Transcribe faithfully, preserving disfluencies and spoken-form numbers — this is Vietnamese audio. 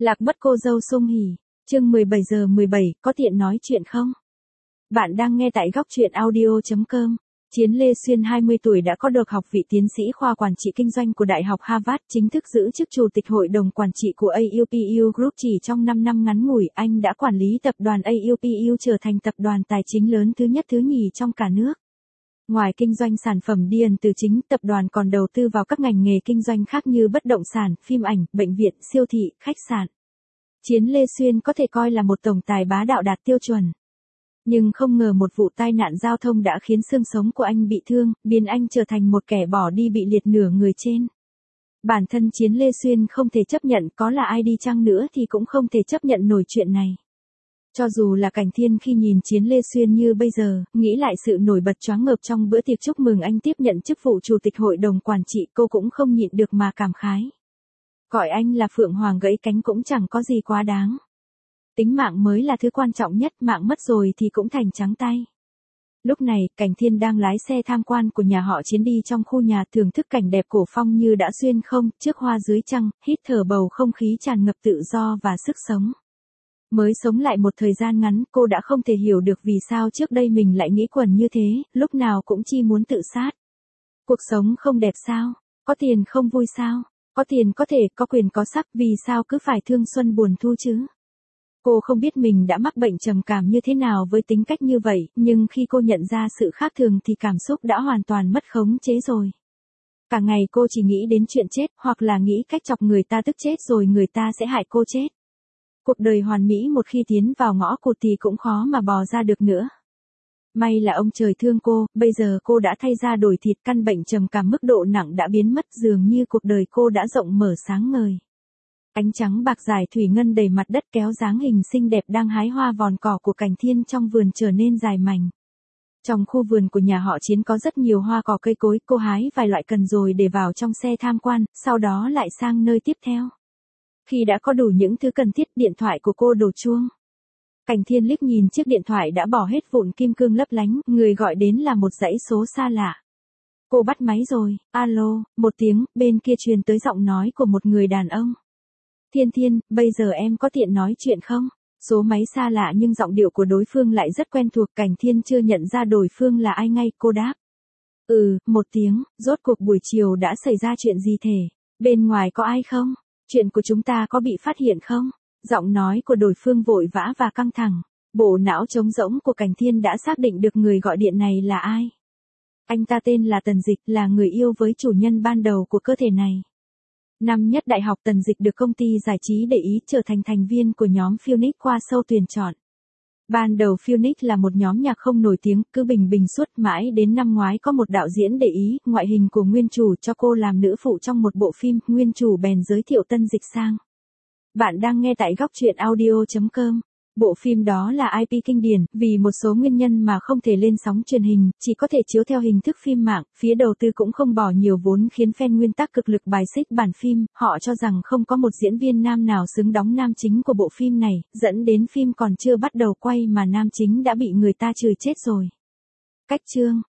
Lạc mất cô dâu Sung Hỉ, chương mười bảy giờ mười bảy, có tiện nói chuyện không? Bạn đang nghe tại góc truyện audio chấm com. Chiến Lê Xuyên hai mươi tuổi đã có được học vị tiến sĩ khoa quản trị kinh doanh của Đại học Harvard, chính thức giữ chức chủ tịch hội đồng quản trị của a u pê u Group. Chỉ trong năm năm ngắn ngủi, anh đã quản lý tập đoàn a u pê u trở thành tập đoàn tài chính lớn thứ nhất thứ nhì trong cả nước. Ngoài kinh doanh sản phẩm điện tử chính, tập đoàn còn đầu tư vào các ngành nghề kinh doanh khác như bất động sản, phim ảnh, bệnh viện, siêu thị, khách sạn. Chiến Lê Xuyên có thể coi là một tổng tài bá đạo đạt tiêu chuẩn. Nhưng không ngờ một vụ tai nạn giao thông đã khiến xương sống của anh bị thương, biến anh trở thành một kẻ bỏ đi bị liệt nửa người trên. Bản thân Chiến Lê Xuyên không thể chấp nhận, có là ai đi chăng nữa thì cũng không thể chấp nhận nổi chuyện này. Cho dù là Cảnh Thiên khi nhìn Chiến Lê Xuyên như bây giờ, nghĩ lại sự nổi bật choáng ngợp trong bữa tiệc chúc mừng anh tiếp nhận chức vụ chủ tịch hội đồng quản trị, cô cũng không nhịn được mà cảm khái. Gọi anh là Phượng Hoàng gãy cánh cũng chẳng có gì quá đáng. Tính mạng mới là thứ quan trọng nhất, mạng mất rồi thì cũng thành trắng tay. Lúc này, Cảnh Thiên đang lái xe tham quan của nhà họ Chiến đi trong khu nhà, thưởng thức cảnh đẹp cổ phong như đã xuyên không, trước hoa dưới trăng, hít thở bầu không khí tràn ngập tự do và sức sống. Mới sống lại một thời gian ngắn, cô đã không thể hiểu được vì sao trước đây mình lại nghĩ quẩn như thế, lúc nào cũng chỉ muốn tự sát. Cuộc sống không đẹp sao? Có tiền không vui sao? Có tiền có thể, có quyền có sắc, vì sao cứ phải thương xuân buồn thu chứ? Cô không biết mình đã mắc bệnh trầm cảm như thế nào với tính cách như vậy, nhưng khi cô nhận ra sự khác thường thì cảm xúc đã hoàn toàn mất khống chế rồi. Cả ngày cô chỉ nghĩ đến chuyện chết, hoặc là nghĩ cách chọc người ta tức chết rồi người ta sẽ hại cô chết. Cuộc đời hoàn mỹ một khi tiến vào ngõ cụt thì cũng khó mà bò ra được nữa. May là ông trời thương cô, bây giờ cô đã thay da đổi thịt, căn bệnh trầm cảm mức độ nặng đã biến mất, dường như cuộc đời cô đã rộng mở sáng ngời. Ánh trắng bạc dài thủy ngân đầy mặt đất kéo dáng hình xinh đẹp đang hái hoa vòn cỏ của Cảnh Thiên trong vườn trở nên dài mảnh. Trong khu vườn của nhà họ Chiến có rất nhiều hoa cỏ cây cối, cô hái vài loại cần rồi để vào trong xe tham quan, sau đó lại sang nơi tiếp theo. Khi đã có đủ những thứ cần thiết, điện thoại của cô đổ chuông. Cảnh Thiên liếc nhìn chiếc điện thoại đã bỏ hết vụn kim cương lấp lánh, người gọi đến là một dãy số xa lạ. Cô bắt máy rồi, alo, một tiếng, bên kia truyền tới giọng nói của một người đàn ông. Thiên Thiên, bây giờ em có tiện nói chuyện không? Số máy xa lạ nhưng giọng điệu của đối phương lại rất quen thuộc, Cảnh Thiên chưa nhận ra đối phương là ai ngay, cô đáp. Ừ, một tiếng, rốt cuộc buổi chiều đã xảy ra chuyện gì thể? Bên ngoài có ai không? Chuyện của chúng ta có bị phát hiện không? Giọng nói của đối phương vội vã và căng thẳng. Bộ não trống rỗng của Cảnh Thiên đã xác định được người gọi điện này là ai. Anh ta tên là Tần Dịch, là người yêu với chủ nhân ban đầu của cơ thể này. Năm nhất đại học, Tần Dịch được công ty giải trí để ý trở thành thành viên của nhóm Phoenix qua sâu tuyển chọn. Ban đầu Phoenix là một nhóm nhạc không nổi tiếng, cứ bình bình suốt mãi đến năm ngoái có một đạo diễn để ý ngoại hình của nguyên chủ cho cô làm nữ phụ trong một bộ phim, nguyên chủ bèn giới thiệu Tần Dịch sang. Bạn đang nghe tại góc truyện audio chấm com. Bộ phim đó là i pê kinh điển, vì một số nguyên nhân mà không thể lên sóng truyền hình, chỉ có thể chiếu theo hình thức phim mạng, phía đầu tư cũng không bỏ nhiều vốn khiến fan nguyên tắc cực lực bài xích bản phim, họ cho rằng không có một diễn viên nam nào xứng đóng nam chính của bộ phim này, dẫn đến phim còn chưa bắt đầu quay mà nam chính đã bị người ta chửi chết rồi. Cách chương,